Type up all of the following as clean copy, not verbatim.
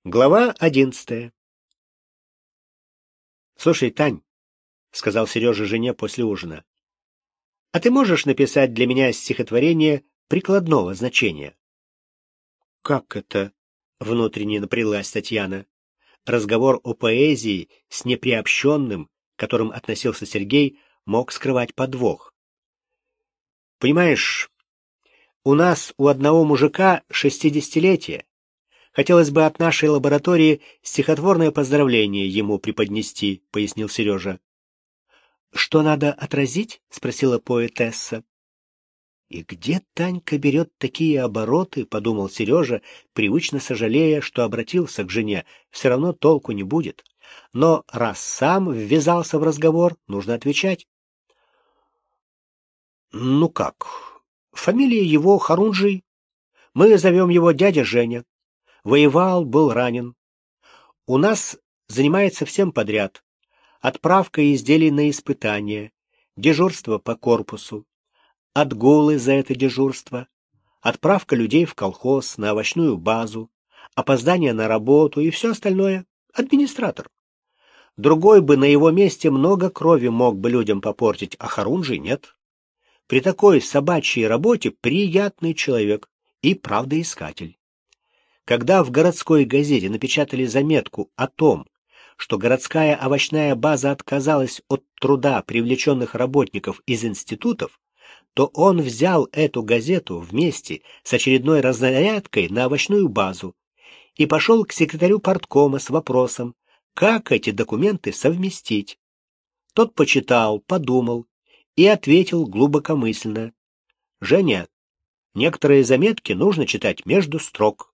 Глава 11. «Слушай, Тань», — сказал Сережа жене после ужина, — «а ты можешь написать для меня стихотворение прикладного значения?» «Как это?» — внутренне напряглась Татьяна. Разговор о поэзии с неприобщенным, к которым относился Сергей, мог скрывать подвох. «Понимаешь, у нас у одного мужика 60-летие. Хотелось бы от нашей лаборатории стихотворное поздравление ему преподнести», — пояснил Сережа. «Что надо отразить?» — спросила поэтесса. «И где Танька берет такие обороты?» — подумал Сережа, привычно сожалея, что обратился к жене. Все равно толку не будет. Но раз сам ввязался в разговор, нужно отвечать. «Ну как? Фамилия его Харунжий. Мы зовем его дядя Женя. Воевал, был ранен. У нас занимается всем подряд. Отправка изделий на испытания, дежурство по корпусу, отгулы за это дежурство, отправка людей в колхоз, на овощную базу, опоздание на работу и все остальное. Администратор. Другой бы на его месте много крови мог бы людям попортить, а Харунжий нет. При такой собачьей работе приятный человек и правдоискатель. Когда в городской газете напечатали заметку о том, что городская овощная база отказалась от труда привлеченных работников из институтов, то он взял эту газету вместе с очередной разнарядкой на овощную базу и пошел к секретарю парткома с вопросом, как эти документы совместить. Тот почитал, подумал и ответил глубокомысленно: «Женя, некоторые заметки нужно читать между строк».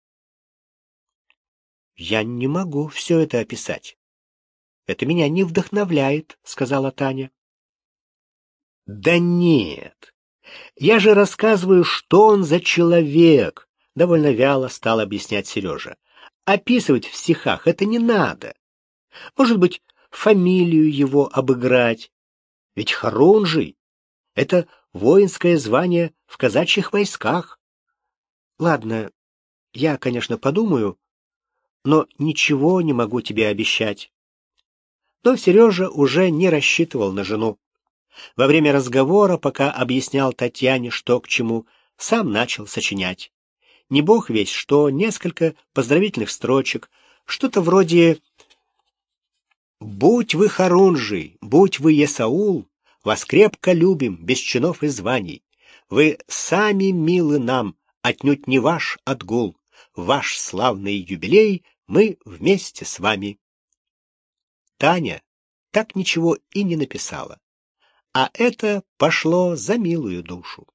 «Я не могу все это описать. Это меня не вдохновляет», — сказала Таня. «Да нет, я же рассказываю, что он за человек», — довольно вяло стал объяснять Сережа. «Описывать в стихах это не надо. Может быть, фамилию его обыграть. Ведь Харунжий — это воинское звание в казачьих войсках». «Ладно, я, конечно, подумаю, но ничего не могу тебе обещать». Но Сережа уже не рассчитывал на жену. Во время разговора, пока объяснял Татьяне, что к чему, сам начал сочинять. Не бог весть что, несколько поздравительных строчек, что-то вроде «Будь вы Харунжий, будь вы Есаул, вас крепко любим, без чинов и званий. Вы сами милы нам, отнюдь не ваш отгул. Ваш славный юбилей мы вместе с вами». Таня так ничего и не написала, а это пошло за милую душу.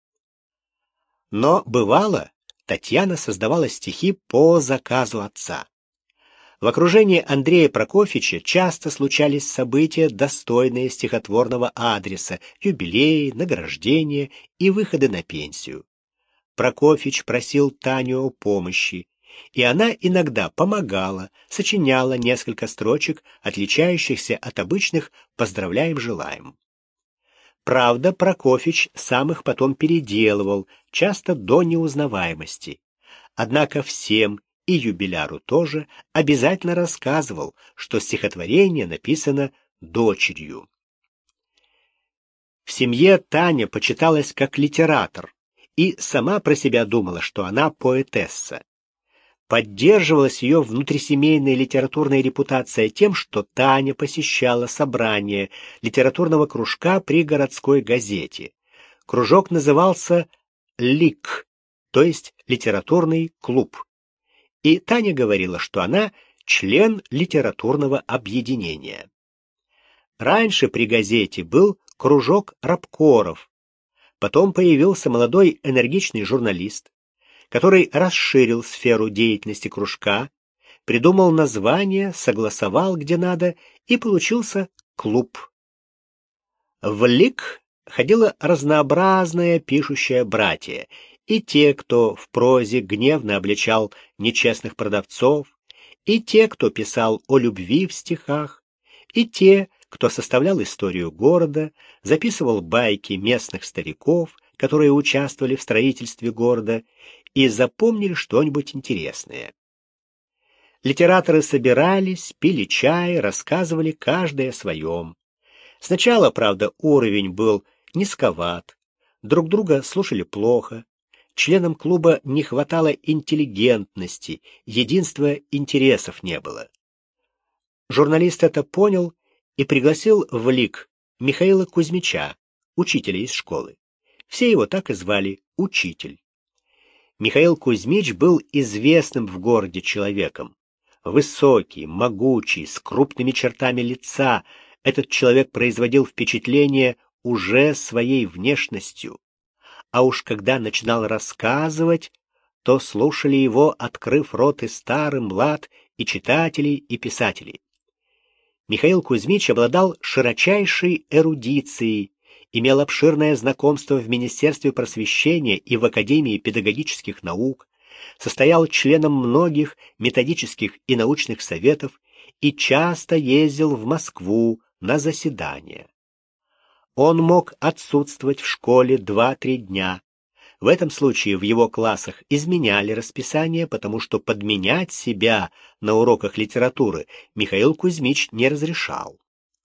Но бывало, Татьяна создавала стихи по заказу отца. В окружении Андрея Прокофьевича часто случались события, достойные стихотворного адреса, юбилеи, награждения и выходы на пенсию. Прокофьевич просил Таню о помощи, и она иногда помогала, сочиняла несколько строчек, отличающихся от обычных «поздравляем, желаем». Правда, Прокофьевич сам их потом переделывал, часто до неузнаваемости. Однако всем, и юбиляру тоже, обязательно рассказывал, что стихотворение написано дочерью. В семье Таня почиталась как литератор и сама про себя думала, что она поэтесса. Поддерживалась ее внутрисемейная литературная репутация тем, что Таня посещала собрания литературного кружка при городской газете. Кружок назывался «ЛИК», то есть литературный клуб. И Таня говорила, что она член литературного объединения. Раньше при газете был кружок рабкоров, потом появился молодой энергичный журналист, который расширил сферу деятельности кружка, придумал название, согласовал где надо, и получился клуб. В ЛИК ходило разнообразное пишущее братье, и те, кто в прозе гневно обличал нечестных продавцов, и те, кто писал о любви в стихах, и те, кто составлял историю города, записывал байки местных стариков, которые участвовали в строительстве города и запомнили что-нибудь интересное. Литераторы собирались, пили чай, рассказывали каждый о своем. Сначала, правда, уровень был низковат, друг друга слушали плохо, членам клуба не хватало интеллигентности, единства интересов не было. Журналист это понял и пригласил в ЛИК Михаила Кузьмича, учителя из школы. Все его так и звали — Учитель. Михаил Кузьмич был известным в городе человеком. Высокий, могучий, с крупными чертами лица, этот человек производил впечатление уже своей внешностью. А уж когда начинал рассказывать, то слушали его, открыв рот, и старый, млад, и читателей, и писателей. Михаил Кузьмич обладал широчайшей эрудицией, имел обширное знакомство в Министерстве просвещения и в Академии педагогических наук, состоял членом многих методических и научных советов и часто ездил в Москву на заседания. Он мог отсутствовать в школе 2-3 дня. В этом случае в его классах изменяли расписание, потому что подменять себя на уроках литературы Михаил Кузьмич не разрешал.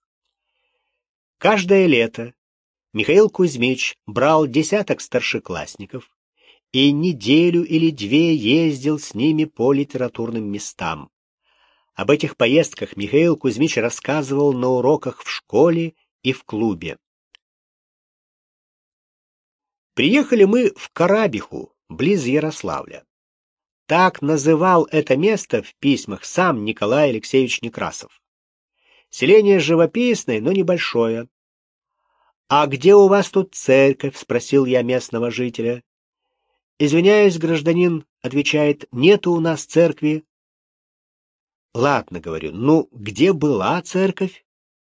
Каждое лето Михаил Кузьмич брал десяток старшеклассников и неделю или две ездил с ними по литературным местам. Об этих поездках Михаил Кузьмич рассказывал на уроках в школе и в клубе. Приехали мы в Карабиху, близ Ярославля. Так называл это место в письмах сам Николай Алексеевич Некрасов. Селение живописное, но небольшое. «А где у вас тут церковь?» — спросил я местного жителя. «Извиняюсь, гражданин», — отвечает, — «нету у нас церкви». «Ладно, — говорю, — ну, где была церковь?»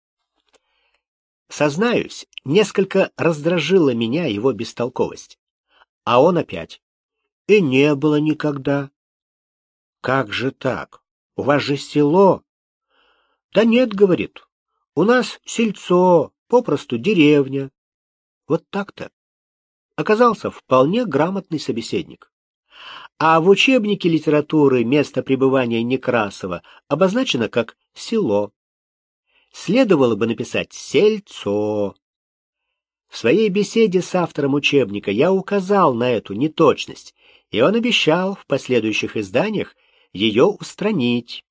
Сознаюсь, несколько раздражила меня его бестолковость. А он опять: «И не было никогда». «Как же так? У вас же село». «Да нет, — говорит, — у нас сельцо, попросту деревня». Вот так-то. Оказался вполне грамотный собеседник. А в учебнике литературы место пребывания Некрасова обозначено как село. Следовало бы написать «сельцо». В своей беседе с автором учебника я указал на эту неточность, и он обещал в последующих изданиях ее устранить.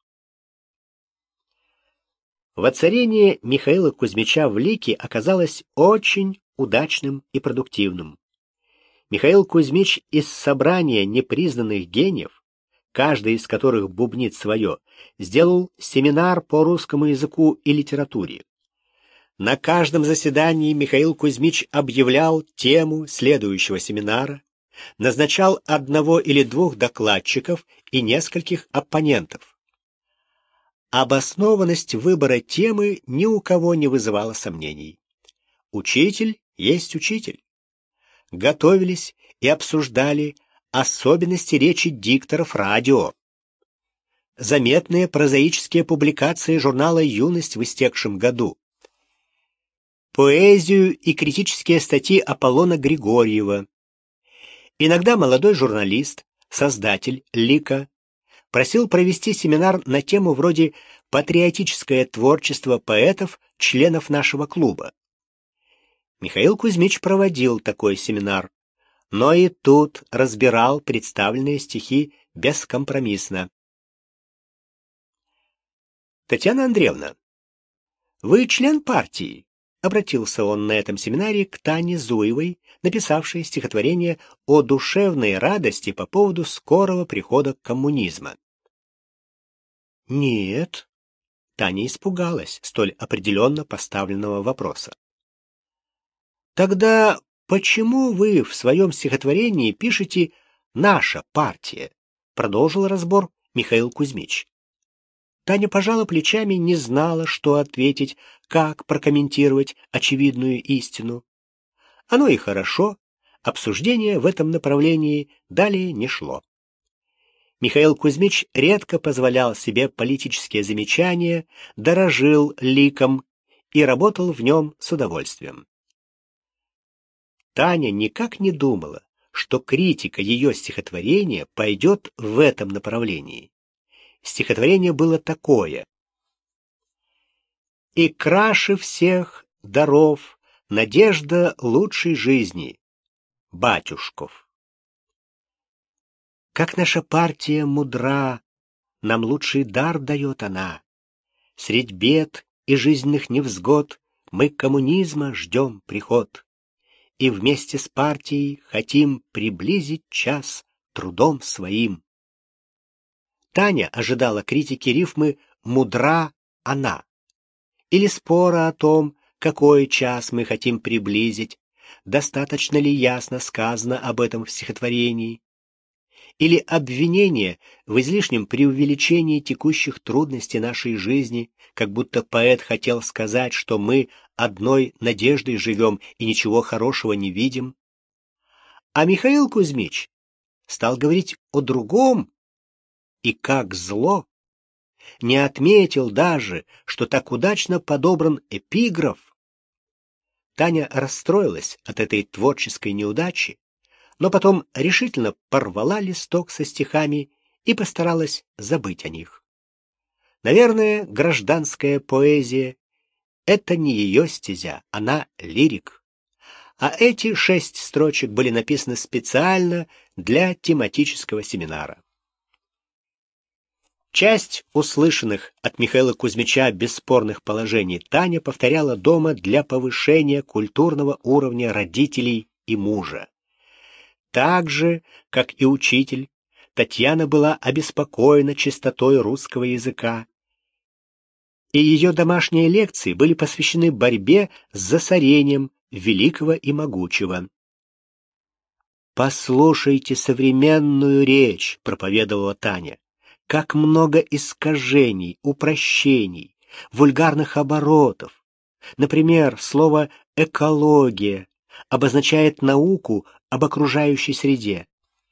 Воцарение Михаила Кузьмича в ЛИКе оказалось очень удачным и продуктивным. Михаил Кузьмич из собрания непризнанных гениев, каждый из которых бубнит свое, сделал семинар по русскому языку и литературе. На каждом заседании Михаил Кузьмич объявлял тему следующего семинара, назначал одного или двух докладчиков и нескольких оппонентов. Обоснованность выбора темы ни у кого не вызывала сомнений. Учитель есть учитель. Готовились и обсуждали особенности речи дикторов радио. Заметные прозаические публикации журнала «Юность» в истекшем году. Поэзию и критические статьи Аполлона Григорьева. Иногда молодой журналист, создатель ЛИКа, просил провести семинар на тему вроде «Патриотическое творчество поэтов, членов нашего клуба». Михаил Кузьмич проводил такой семинар, но и тут разбирал представленные стихи бескомпромиссно. «Татьяна Андреевна, вы член партии?» — обратился он на этом семинаре к Тане Зуевой, написавшей стихотворение о душевной радости по поводу скорого прихода коммунизма. «Нет», — Таня испугалась столь определенно поставленного вопроса. «Тогда почему вы в своем стихотворении пишете «наша партия»?» — продолжил разбор Михаил Кузьмич. Таня пожала плечами, не знала, что ответить, как прокомментировать очевидную истину. Оно и хорошо, обсуждение в этом направлении далее не шло. Михаил Кузьмич редко позволял себе политические замечания, дорожил ликом и работал в нем с удовольствием. Таня никак не думала, что критика ее стихотворения пойдет в этом направлении. Стихотворение было такое: «И краше всех даров надежда лучшей жизни, батюшков». Как наша партия мудра, нам лучший дар дает она. Средь бед и жизненных невзгод мы коммунизма ждем приход. И вместе с партией хотим приблизить час трудом своим. Таня ожидала критики рифмы «мудра она» или спора о том, какой час мы хотим приблизить, достаточно ли ясно сказано об этом в стихотворении, или обвинение в излишнем преувеличении текущих трудностей нашей жизни, как будто поэт хотел сказать, что мы одной надеждой живем и ничего хорошего не видим. А Михаил Кузьмич стал говорить о другом, и как зло, не отметил даже, что так удачно подобран эпиграф. Таня расстроилась от этой творческой неудачи, но потом решительно порвала листок со стихами и постаралась забыть о них. Наверное, гражданская поэзия — это не ее стезя, она лирик. А эти 6 строчек были написаны специально для тематического семинара. Часть услышанных от Михаила Кузьмича бесспорных положений Таня повторяла дома для повышения культурного уровня родителей и мужа. Так же, как и учитель, Татьяна была обеспокоена чистотой русского языка, и ее домашние лекции были посвящены борьбе с засорением великого и могучего. «Послушайте современную речь», — проповедовала Таня. «Как много искажений, упрощений, вульгарных оборотов. Например, слово «экология» обозначает науку об окружающей среде.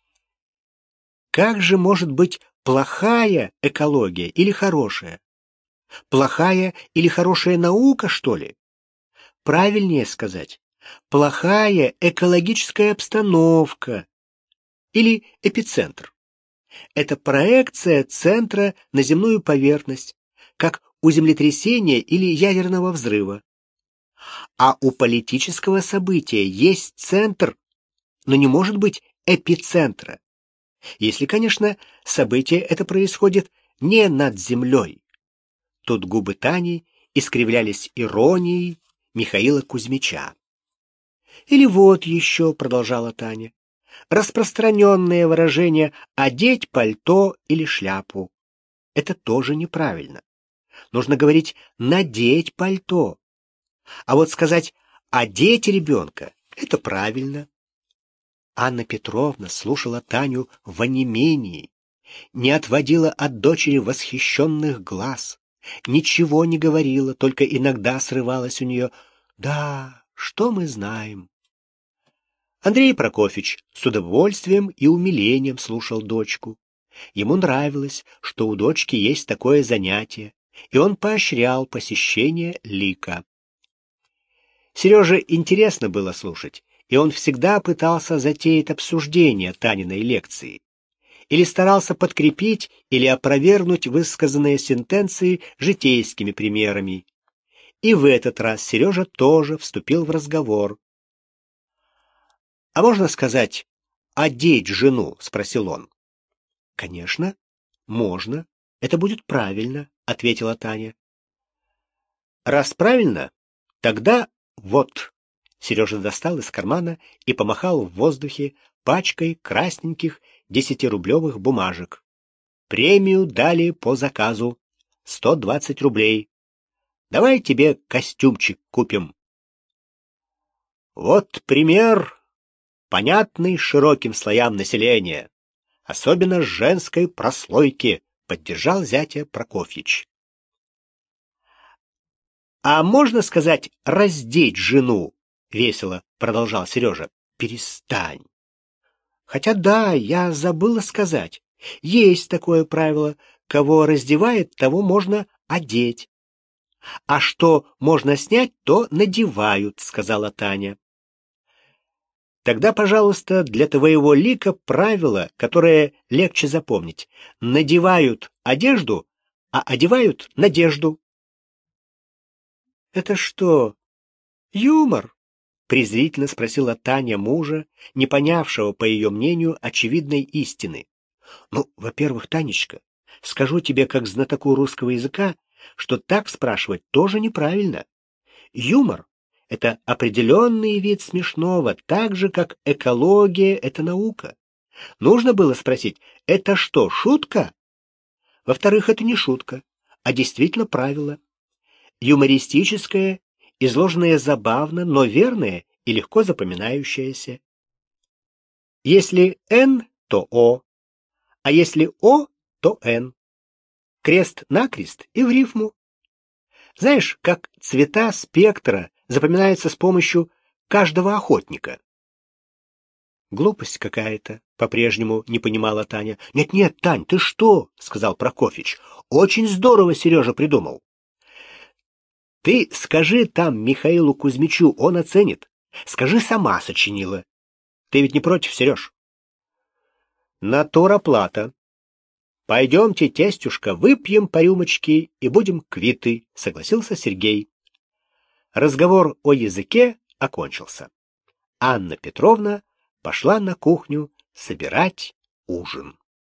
Как же может быть плохая экология или хорошая? Плохая или хорошая наука, что ли? Правильнее сказать, плохая экологическая обстановка или эпицентр. Это проекция центра на земную поверхность, как у землетрясения или ядерного взрыва. А у политического события есть центр, но не может быть эпицентра. Если, конечно, событие это происходит не над землей. Тут губы Тани искривлялись иронией Михаила Кузьмича. Или вот еще, продолжала Таня, распространенное выражение «одеть пальто или шляпу». Это тоже неправильно. Нужно говорить «надеть пальто». А вот сказать «одеть ребенка» — это правильно. Анна Петровна слушала Таню в онемении, не отводила от дочери восхищенных глаз, ничего не говорила, только иногда срывалась у нее «Да, что мы знаем?». Андрей Прокофьевич с удовольствием и умилением слушал дочку. Ему нравилось, что у дочки есть такое занятие, и он поощрял посещение лика. Сереже интересно было слушать, и он всегда пытался затеять обсуждение Таниной лекции, или старался подкрепить или опровергнуть высказанные сентенции житейскими примерами. И в этот раз Сережа тоже вступил в разговор. «А можно сказать, одеть жену?» — спросил он. «Конечно, можно. Это будет правильно», — ответила Таня. «Раз правильно, тогда вот». Сережа достал из кармана и помахал в воздухе пачкой красненьких 10-рублевых бумажек. «Премию дали по заказу. 120 рублей. Давай тебе костюмчик купим». Вот пример, понятный широким слоям населения, особенно женской прослойки, поддержал зятя Прокофьевич. «А можно сказать, раздеть жену?» — весело продолжал Сережа. «Перестань. Хотя да, я забыла сказать. Есть такое правило. Кого раздевает, того можно одеть. А что можно снять, то надевают», — сказала Таня. Тогда, пожалуйста, для твоего лика правило, которое легче запомнить. Надевают одежду, а одевают надежду. Это что, юмор? Презрительно спросила Таня мужа, не понявшего, по ее мнению, очевидной истины. Ну, во-первых, Танечка, скажу тебе как знатоку русского языка, что так спрашивать тоже неправильно. Юмор — это определенный вид смешного, так же, как экология — это наука. Нужно было спросить, это что, шутка? Во-вторых, это не шутка, а действительно правило. Юмористическое, изложенное забавно, но верное и легко запоминающееся. Если «Н», то «О», а если «О», то «Н». Крест-накрест и в рифму. Знаешь, как цвета спектра запоминаются с помощью каждого охотника? Глупость какая-то, по-прежнему не понимала Таня. Нет-нет, Тань, ты что? Сказал Прокофьич. Очень здорово Сережа придумал. Ты скажи там Михаилу Кузьмичу, он оценит. Скажи, сама сочинила. Ты ведь не против, Сереж? Натура плата. Пойдемте, тестюшка, выпьем по рюмочке и будем квиты, согласился Сергей. Разговор о языке окончился. Анна Петровна пошла на кухню собирать ужин.